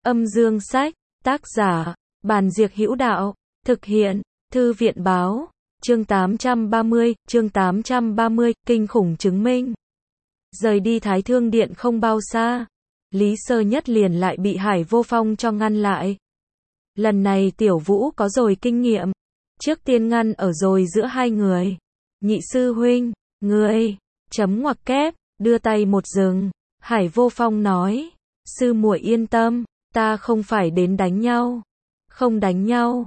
Âm dương sách, tác giả, Bàn Diệc Hữu Đạo, thực hiện, Thư viện báo, chương 830, kinh khủng chứng minh. Rời đi Thái Thương Điện không bao xa, Lý Sơ Nhất liền lại bị Hải Vô Phong cho ngăn lại. Lần này Tiểu Vũ có rồi kinh nghiệm, trước tiên ngăn ở rồi giữa hai người. Nhị sư huynh, ngươi, chấm ngoặc kép, đưa tay một dừng. Hải Vô Phong nói, sư muội yên tâm, ta không phải đến đánh nhau. Không đánh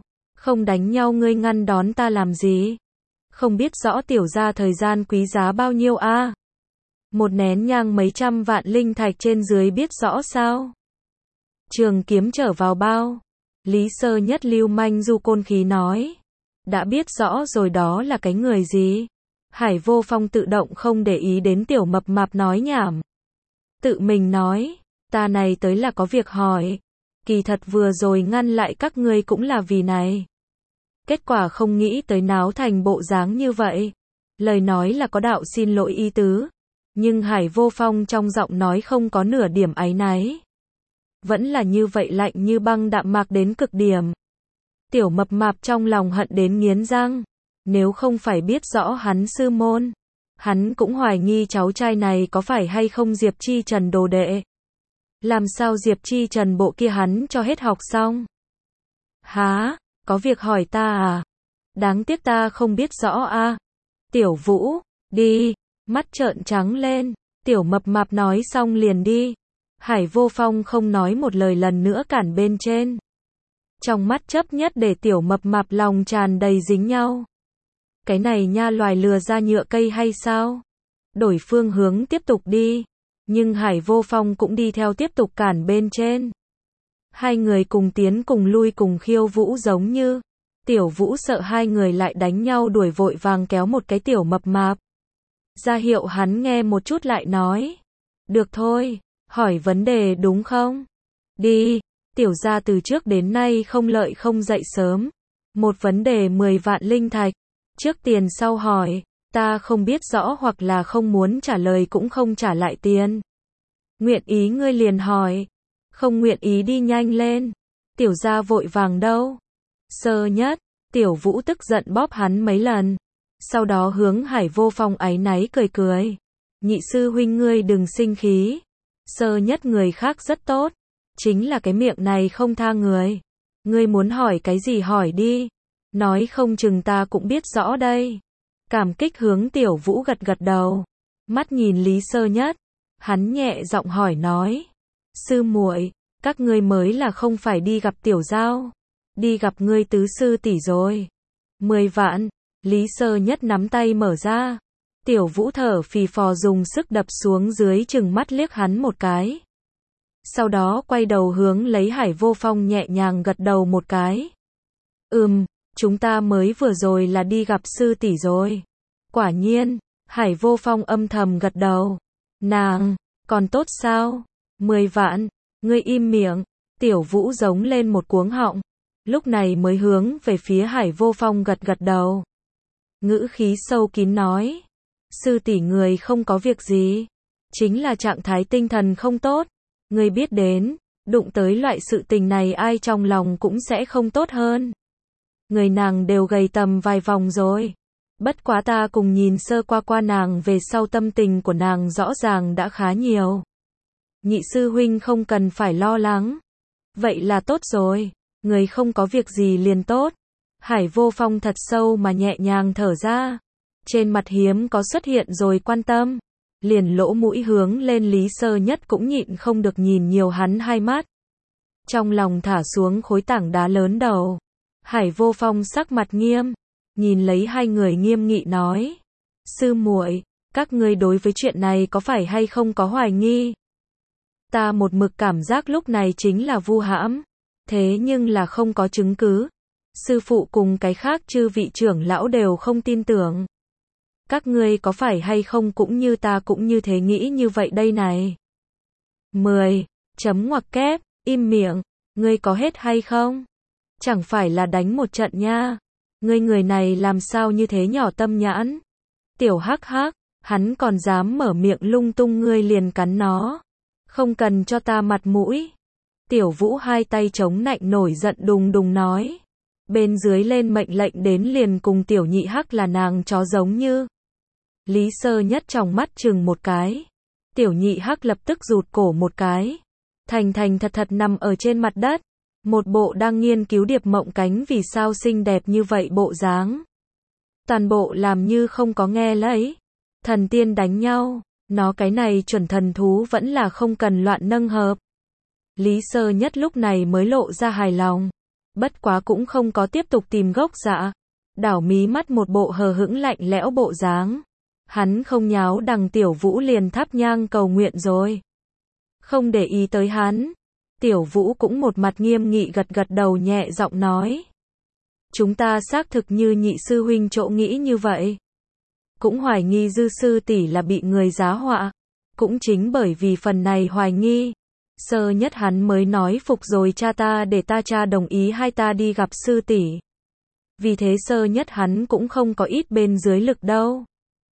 nhau ngươi ngăn đón ta làm gì? Không biết rõ tiểu gia thời gian quý giá bao nhiêu a? Một nén nhang mấy trăm vạn linh thạch trên dưới biết rõ sao? Trường kiếm trở vào bao. Lý Sơ Nhất lưu manh du côn khí nói. Đã biết rõ rồi đó là cái người gì? Hải Vô Phong tự động không để ý đến tiểu mập mạp nói nhảm. Tự mình nói, ta này tới là có việc hỏi. Kỳ thật vừa rồi ngăn lại các ngươi cũng là vì này. Kết quả không nghĩ tới náo thành bộ dáng như vậy. Lời nói là có đạo xin lỗi ý tứ. Nhưng Hải Vô Phong trong giọng nói không có nửa điểm áy náy. Vẫn là như vậy lạnh như băng đạm mạc đến cực điểm. Tiểu mập mạp trong lòng hận đến nghiến răng. Nếu không phải biết rõ hắn sư môn, hắn cũng hoài nghi cháu trai này có phải hay không Diệp Chi Trần đồ đệ. Làm sao Diệp Chi Trần bộ kia hắn cho hết học xong? Hả, có việc hỏi ta à? Đáng tiếc ta không biết rõ a. Tiểu Vũ, đi, mắt trợn trắng lên, tiểu mập mạp nói xong liền đi. Hải Vô Phong không nói một lời lần nữa cản bên trên. Trong mắt chấp nhất để tiểu mập mạp lòng tràn đầy dính nhau. Cái này nha loài lừa ra nhựa cây hay sao? Đổi phương hướng tiếp tục đi. Nhưng Hải Vô Phong cũng đi theo tiếp tục cản bên trên. Hai người cùng tiến cùng lui cùng khiêu vũ giống như. Tiểu Vũ sợ hai người lại đánh nhau đuổi vội vàng kéo một cái tiểu mập mạp. Ra hiệu hắn nghe một chút lại nói. Được thôi, hỏi vấn đề đúng không? Đi, tiểu gia từ trước đến nay không lợi không dậy sớm. Một vấn đề 10 vạn linh thạch. Trước tiền sau hỏi. Ta không biết rõ hoặc là không muốn trả lời cũng không trả lại tiền. Nguyện ý ngươi liền hỏi. Không nguyện ý đi nhanh lên. Tiểu gia vội vàng đâu. Sơ Nhất, Tiểu Vũ tức giận bóp hắn mấy lần. Sau đó hướng Hải Vô Phong áy náy cười cười. Nhị sư huynh ngươi đừng sinh khí. Sơ Nhất người khác rất tốt. Chính là cái miệng này không tha người. Ngươi muốn hỏi cái gì hỏi đi. Nói không chừng ta cũng biết rõ đây. Cảm kích hướng Tiểu Vũ gật gật đầu. Mắt nhìn Lý Sơ Nhất. Hắn nhẹ giọng hỏi nói. Sư muội, các ngươi mới là không phải đi gặp Tiểu Giao. Đi gặp ngươi tứ sư tỷ rồi. 10 vạn. Lý Sơ Nhất nắm tay mở ra. Tiểu Vũ thở phì phò dùng sức đập xuống dưới chừng mắt liếc hắn một cái. Sau đó quay đầu hướng lấy Hải Vô Phong nhẹ nhàng gật đầu một cái. Chúng ta mới vừa rồi là đi gặp sư tỷ rồi. Quả nhiên, Hải Vô Phong âm thầm gật đầu. Nàng, còn tốt sao? 10 vạn, ngươi im miệng. Tiểu Vũ giống lên một cuống họng. Lúc này mới hướng về phía Hải Vô Phong gật gật đầu. Ngữ khí sâu kín nói. Sư tỷ người không có việc gì. Chính là trạng thái tinh thần không tốt. Ngươi biết đến, đụng tới loại sự tình này ai trong lòng cũng sẽ không tốt hơn. Người nàng đều gầy tầm vài vòng rồi. Bất quá ta cùng nhìn sơ qua nàng về sau tâm tình của nàng rõ ràng đã khá nhiều. Nhị sư huynh không cần phải lo lắng. Vậy là tốt rồi. Người không có việc gì liền tốt. Hải Vô Phong thật sâu mà nhẹ nhàng thở ra. Trên mặt hiếm có xuất hiện rồi quan tâm. Liền lỗ mũi hướng lên Lý Sơ Nhất cũng nhịn không được nhìn nhiều hắn hai mắt. Trong lòng thả xuống khối tảng đá lớn đầu. Hải Vô Phong sắc mặt nghiêm. Nhìn lấy hai người nghiêm nghị nói. Sư muội, các ngươi đối với chuyện này có phải hay không có hoài nghi? Ta một mực cảm giác lúc này chính là vu hãm. Thế nhưng là không có chứng cứ. Sư phụ cùng cái khác chư vị trưởng lão đều không tin tưởng. Các ngươi có phải hay không cũng như ta cũng như thế nghĩ như vậy đây này. 10. Chấm ngoặc kép, im miệng. Ngươi có hết hay không? Chẳng phải là đánh một trận nha. Ngươi người này làm sao như thế nhỏ tâm nhãn. Tiểu hắc hắc, hắn còn dám mở miệng lung tung ngươi liền cắn nó. Không cần cho ta mặt mũi. Tiểu Vũ hai tay chống nạnh nổi giận đùng đùng nói. Bên dưới lên mệnh lệnh đến liền cùng Tiểu Nhị Hắc là nàng chó giống như. Lý Sơ Nhất trong mắt chừng một cái. Tiểu Nhị Hắc lập tức rụt cổ một cái. Thành thành thật thật nằm ở trên mặt đất. Một bộ đang nghiên cứu điệp mộng cánh vì sao xinh đẹp như vậy bộ dáng. Toàn bộ làm như không có nghe lấy. Thần tiên đánh nhau, nó cái này chuẩn thần thú vẫn là không cần loạn nâng hợp. Lý Sơ Nhất lúc này mới lộ ra hài lòng. Bất quá cũng không có tiếp tục tìm gốc dạ. Đảo mí mắt một bộ hờ hững lạnh lẽo bộ dáng. Hắn không nháo đằng Tiểu Vũ liền thắp nhang cầu nguyện rồi. Không để ý tới hắn. Tiểu Vũ cũng một mặt nghiêm nghị gật gật đầu nhẹ giọng nói. Chúng ta xác thực như nhị sư huynh chỗ nghĩ như vậy. Cũng hoài nghi Dư sư tỷ là bị người giá họa. Cũng chính bởi vì phần này hoài nghi. Sơ Nhất hắn mới nói phục rồi cha ta để ta cha đồng ý hai ta đi gặp sư tỷ. Vì thế Sơ Nhất hắn cũng không có ít bên dưới lực đâu.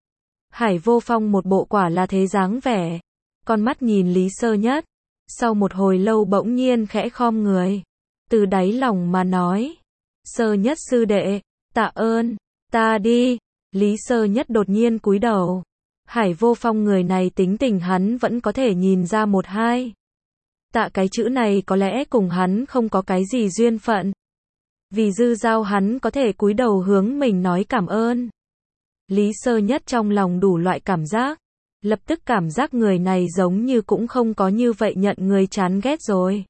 Hải Vô Phong một bộ quả là thế dáng vẻ. Con mắt nhìn Lý Sơ Nhất. Sau một hồi lâu bỗng nhiên khẽ khom người. Từ đáy lòng mà nói. Sơ Nhất sư đệ, tạ ơn, ta đi. Lý Sơ Nhất đột nhiên cúi đầu. Hải Vô Phong người này tính tình hắn vẫn có thể nhìn ra một hai. Tạ cái chữ này có lẽ cùng hắn không có cái gì duyên phận. Vì Dư Giao hắn có thể cúi đầu hướng mình nói cảm ơn. Lý Sơ Nhất trong lòng đủ loại cảm giác. Lập tức cảm giác người này giống như cũng không có như vậy nhận người chán ghét rồi.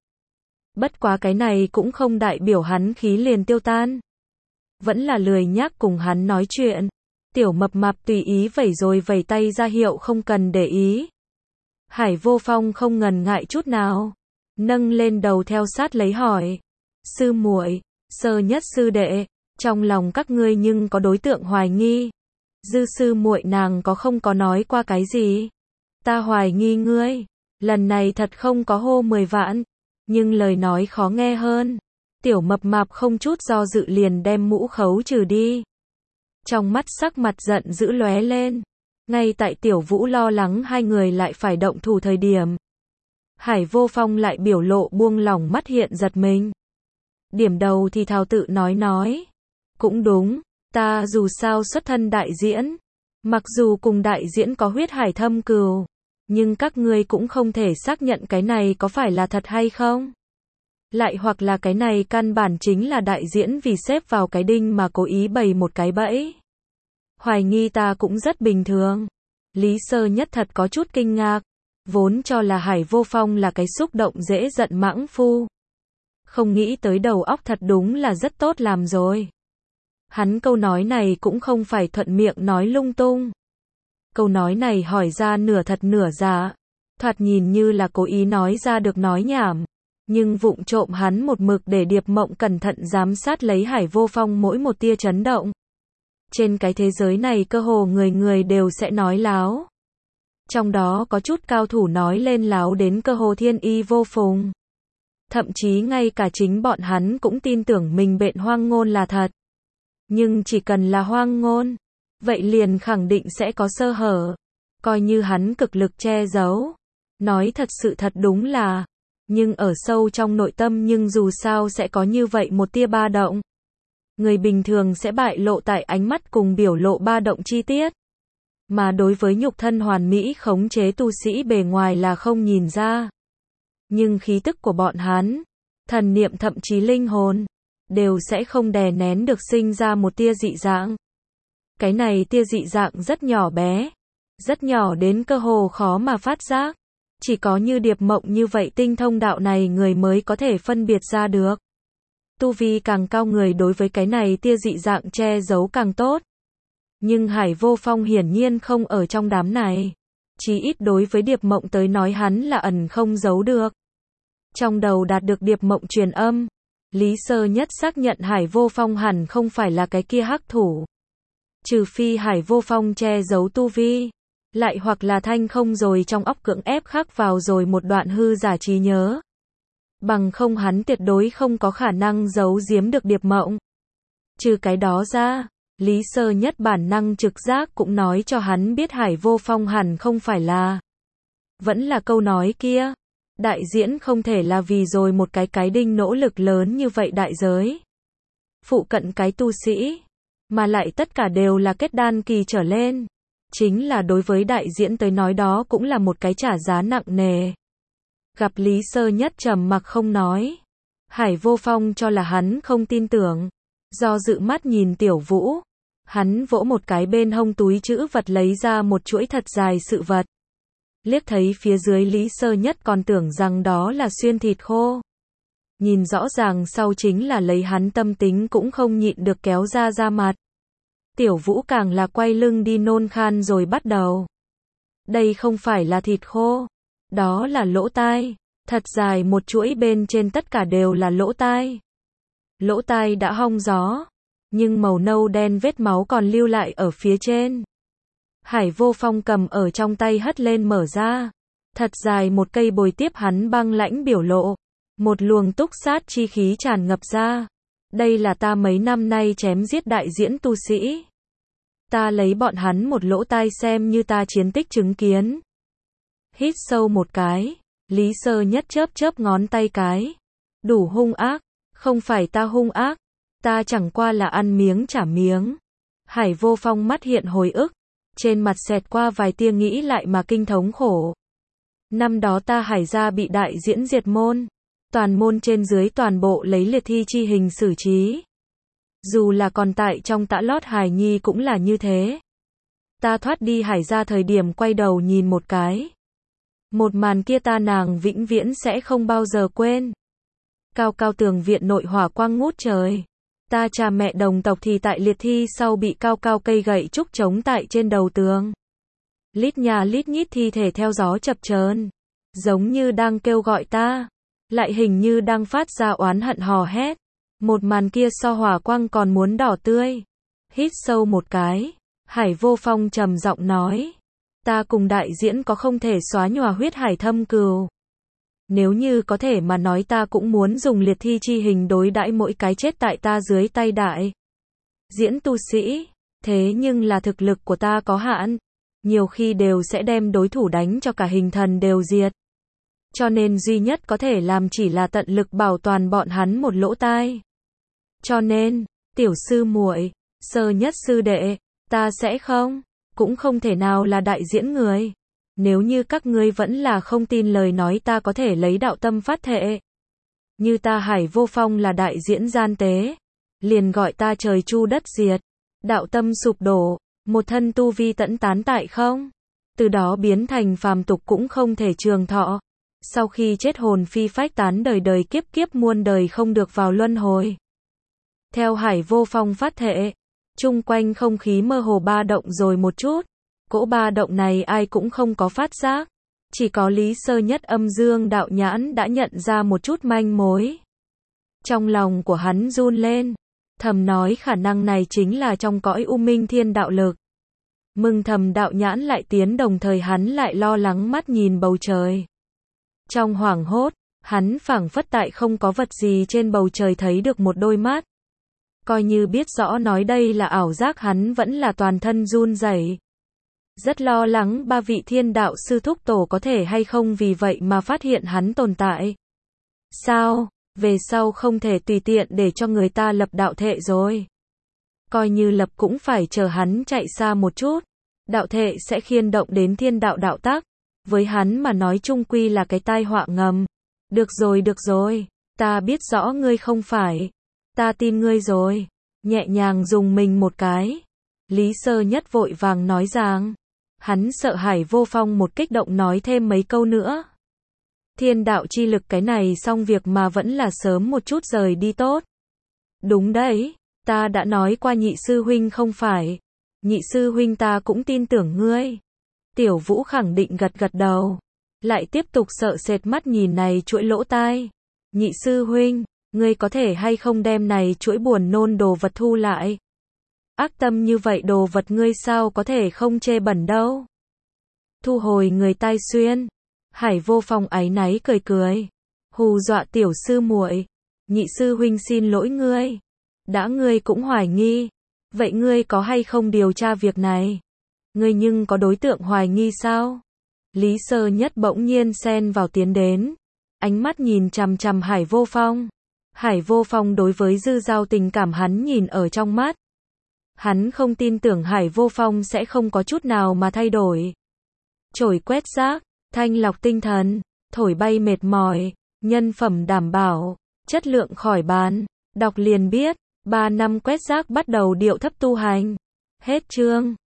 Bất quá cái này cũng không đại biểu hắn khí liền tiêu tan. Vẫn là lười nhác cùng hắn nói chuyện. Tiểu Mập Mạp tùy ý vẩy rồi vẩy tay ra hiệu không cần để ý. Hải Vô Phong không ngần ngại chút nào. Nâng lên đầu theo sát lấy hỏi. Sư muội, Sơ Nhất sư đệ, trong lòng các ngươi nhưng có đối tượng hoài nghi. Dư sư muội nàng có không có nói qua cái gì? Ta hoài nghi ngươi. Lần này thật không có hô 10 vạn. Nhưng lời nói khó nghe hơn. Tiểu Mập Mạp không chút do dự liền đem mũ khấu trừ đi. Trong mắt sắc mặt giận dữ lóe lên. Ngay tại Tiểu Vũ lo lắng hai người lại phải động thủ thời điểm. Hải Vô Phong lại biểu lộ buông lỏng mắt hiện giật mình. Điểm đầu thì thào tự nói. Cũng đúng, ta dù sao xuất thân đại diễn. Mặc dù cùng đại diễn có huyết hải thâm cừu. Nhưng các ngươi cũng không thể xác nhận cái này có phải là thật hay không. Lại hoặc là cái này căn bản chính là đại diễn vì xếp vào cái đinh mà cố ý bày một cái bẫy. Hoài nghi ta cũng rất bình thường. Lý Sơ Nhất thật có chút kinh ngạc. Vốn cho là Hải Vô Phong là cái xúc động dễ giận mãng phu. Không nghĩ tới đầu óc thật đúng là rất tốt làm rồi. Hắn câu nói này cũng không phải thuận miệng nói lung tung. Câu nói này hỏi ra nửa thật nửa giả. Thoạt nhìn như là cố ý nói ra được nói nhảm. Nhưng vụng trộm hắn một mực để Điệp Mộng cẩn thận giám sát lấy Hải Vô Phong mỗi một tia chấn động. Trên cái thế giới này cơ hồ người người đều sẽ nói láo. Trong đó có chút cao thủ nói lên láo đến cơ hồ thiên y vô phùng. Thậm chí ngay cả chính bọn hắn cũng tin tưởng mình bệnh hoang ngôn là thật. Nhưng chỉ cần là hoang ngôn, vậy liền khẳng định sẽ có sơ hở. Coi như hắn cực lực che giấu. Nói thật sự thật đúng là. Nhưng ở sâu trong nội tâm nhưng dù sao sẽ có như vậy một tia ba động. Người bình thường sẽ bại lộ tại ánh mắt cùng biểu lộ ba động chi tiết. Mà đối với nhục thân hoàn mỹ khống chế tu sĩ bề ngoài là không nhìn ra. Nhưng khí tức của bọn hắn, thần niệm thậm chí linh hồn, đều sẽ không đè nén được sinh ra một tia dị dạng. Cái này tia dị dạng rất nhỏ bé, rất nhỏ đến cơ hồ khó mà phát giác. Chỉ có như Điệp Mộng như vậy tinh thông đạo này người mới có thể phân biệt ra được. Tu vi càng cao người đối với cái này tia dị dạng che giấu càng tốt. Nhưng Hải Vô Phong hiển nhiên không ở trong đám này. Chí ít đối với Điệp Mộng tới nói hắn là ẩn không giấu được. Trong đầu đạt được Điệp Mộng truyền âm. Lý Sơ Nhất xác nhận Hải Vô Phong hẳn không phải là cái kia hắc thủ. Trừ phi Hải Vô Phong che giấu tu vi. Lại hoặc là thanh không rồi trong óc cưỡng ép khắc vào rồi một đoạn hư giả trí nhớ. Bằng không hắn tuyệt đối không có khả năng giấu giếm được Điệp Mộng. Trừ cái đó ra, Lý Sơ Nhất bản năng trực giác cũng nói cho hắn biết Hải Vô Phong hẳn không phải là. Vẫn là câu nói kia. Đại diễn không thể là vì rồi một cái đinh nỗ lực lớn như vậy đại giới. Phụ cận cái tu sĩ, mà lại tất cả đều là kết đan kỳ trở lên. Chính là đối với đại diễn tới nói đó cũng là một cái trả giá nặng nề. Gặp Lý Sơ Nhất trầm mặc không nói. Hải Vô Phong cho là hắn không tin tưởng. Do dự mắt nhìn Tiểu Vũ. Hắn vỗ một cái bên hông túi trữ vật lấy ra một chuỗi thật dài sự vật. Liếc thấy phía dưới Lý Sơ Nhất còn tưởng rằng đó là xuyên thịt khô. Nhìn rõ ràng sau chính là lấy hắn tâm tính cũng không nhịn được kéo ra da mặt. Tiểu Vũ càng là quay lưng đi nôn khan rồi bắt đầu. Đây không phải là thịt khô. Đó là lỗ tai. Thật dài một chuỗi bên trên tất cả đều là lỗ tai. Lỗ tai đã hong gió. Nhưng màu nâu đen vết máu còn lưu lại ở phía trên. Hải Vô Phong cầm ở trong tay hất lên mở ra. Thật dài một cây bồi tiếp hắn băng lãnh biểu lộ. Một luồng túc sát chi khí tràn ngập ra. Đây là ta mấy năm nay chém giết đại diễn tu sĩ. Ta lấy bọn hắn một lỗ tai xem như ta chiến tích chứng kiến. Hít sâu một cái. Lý Sơ Nhất chớp chớp ngón tay cái. Đủ hung ác. Không phải ta hung ác. Ta chẳng qua là ăn miếng trả miếng. Hải Vô Phong mắt hiện hồi ức. Trên mặt xẹt qua vài tia nghĩ lại mà kinh thống khổ. Năm đó ta Hải gia bị đại diễn diệt môn. Toàn môn trên dưới toàn bộ lấy liệt thi chi hình xử trí. Dù là còn tại trong tã lót Hải Nhi cũng là như thế. Ta thoát đi Hải gia thời điểm quay đầu nhìn một cái. Một màn kia ta nàng vĩnh viễn sẽ không bao giờ quên. Cao cao tường viện nội hỏa quang ngút trời. Ta cha mẹ đồng tộc thì tại liệt thi sau bị cao cao cây gậy trúc chống tại trên đầu tường. Lít nhà lít nhít thi thể theo gió chập chờn, giống như đang kêu gọi ta, lại hình như đang phát ra oán hận hò hét. Một màn kia so hỏa quang còn muốn đỏ tươi. Hít sâu một cái, Hải Vô Phong trầm giọng nói, ta cùng đại diễn có không thể xóa nhòa huyết hải thâm cừu. Nếu như có thể mà nói ta cũng muốn dùng liệt thi chi hình đối đãi mỗi cái chết tại ta dưới tay đại diễn tu sĩ. Thế nhưng là thực lực của ta có hạn. Nhiều khi đều sẽ đem đối thủ đánh cho cả hình thần đều diệt. Cho nên duy nhất có thể làm chỉ là tận lực bảo toàn bọn hắn một lỗ tai. Cho nên, Tiểu sư muội, Sơ Nhất sư đệ, ta sẽ không, cũng không thể nào là đại diễn người. Nếu như các ngươi vẫn là không tin lời nói ta có thể lấy đạo tâm phát thệ. Như ta Hải Vô Phong là đại diễn gian tế. Liền gọi ta trời chu đất diệt. Đạo tâm sụp đổ. Một thân tu vi tẫn tán tại không. Từ đó biến thành phàm tục cũng không thể trường thọ. Sau khi chết hồn phi phách tán đời đời kiếp kiếp muôn đời không được vào luân hồi. Theo Hải Vô Phong phát thệ. Chung quanh không khí mơ hồ ba động rồi một chút. Cỗ ba động này ai cũng không có phát giác. Chỉ có Lý Sơ Nhất âm dương đạo nhãn đã nhận ra một chút manh mối. Trong lòng của hắn run lên. Thầm nói khả năng này chính là trong cõi u minh thiên đạo lực. Mừng thầm đạo nhãn lại tiến đồng thời hắn lại lo lắng mắt nhìn bầu trời. Trong hoảng hốt, hắn phảng phất tại không có vật gì trên bầu trời thấy được một đôi mắt. Coi như biết rõ nói đây là ảo giác hắn vẫn là toàn thân run rẩy. Rất lo lắng ba vị thiên đạo sư thúc tổ có thể hay không vì vậy mà phát hiện hắn tồn tại. Sao, về sau không thể tùy tiện để cho người ta lập đạo thệ rồi. Coi như lập cũng phải chờ hắn chạy xa một chút. Đạo thệ sẽ khiên động đến thiên đạo đạo tác. Với hắn mà nói chung quy là cái tai họa ngầm. Được rồi, ta biết rõ ngươi không phải. Ta tin ngươi rồi. Nhẹ nhàng dùng mình một cái. Lý Sơ Nhất vội vàng nói rằng. Hắn sợ Hải Vô Phong một kích động nói thêm mấy câu nữa. Thiên đạo chi lực cái này xong việc mà vẫn là sớm một chút rời đi tốt. Đúng đấy, ta đã nói qua nhị sư huynh không phải. Nhị sư huynh ta cũng tin tưởng ngươi. Tiểu Vũ khẳng định gật đầu. Lại tiếp tục sợ sệt mắt nhìn này chuỗi lỗ tai. Nhị sư huynh, ngươi có thể hay không đem này chuỗi buồn nôn đồ vật thu lại. Ác tâm như vậy đồ vật ngươi sao có thể không chê bẩn đâu. Thu hồi người tai xuyên. Hải Vô Phong áy náy cười. Hù dọa tiểu sư muội. Nhị sư huynh xin lỗi ngươi. Đã ngươi cũng hoài nghi. Vậy ngươi có hay không điều tra việc này? Ngươi nhưng có đối tượng hoài nghi sao? Lý Sơ Nhất bỗng nhiên xen vào tiến đến. ánh mắt nhìn chằm chằm Hải Vô Phong. Hải Vô Phong đối với Dư Giao tình cảm hắn nhìn ở trong mắt. Hắn không tin tưởng Hải Vô Phong sẽ không có chút nào mà thay đổi. Chổi quét rác, thanh lọc tinh thần, thổi bay mệt mỏi, nhân phẩm đảm bảo, chất lượng khỏi bàn. Đọc liền biết, 3 năm quét rác bắt đầu điệu thấp tu hành. Hết chương.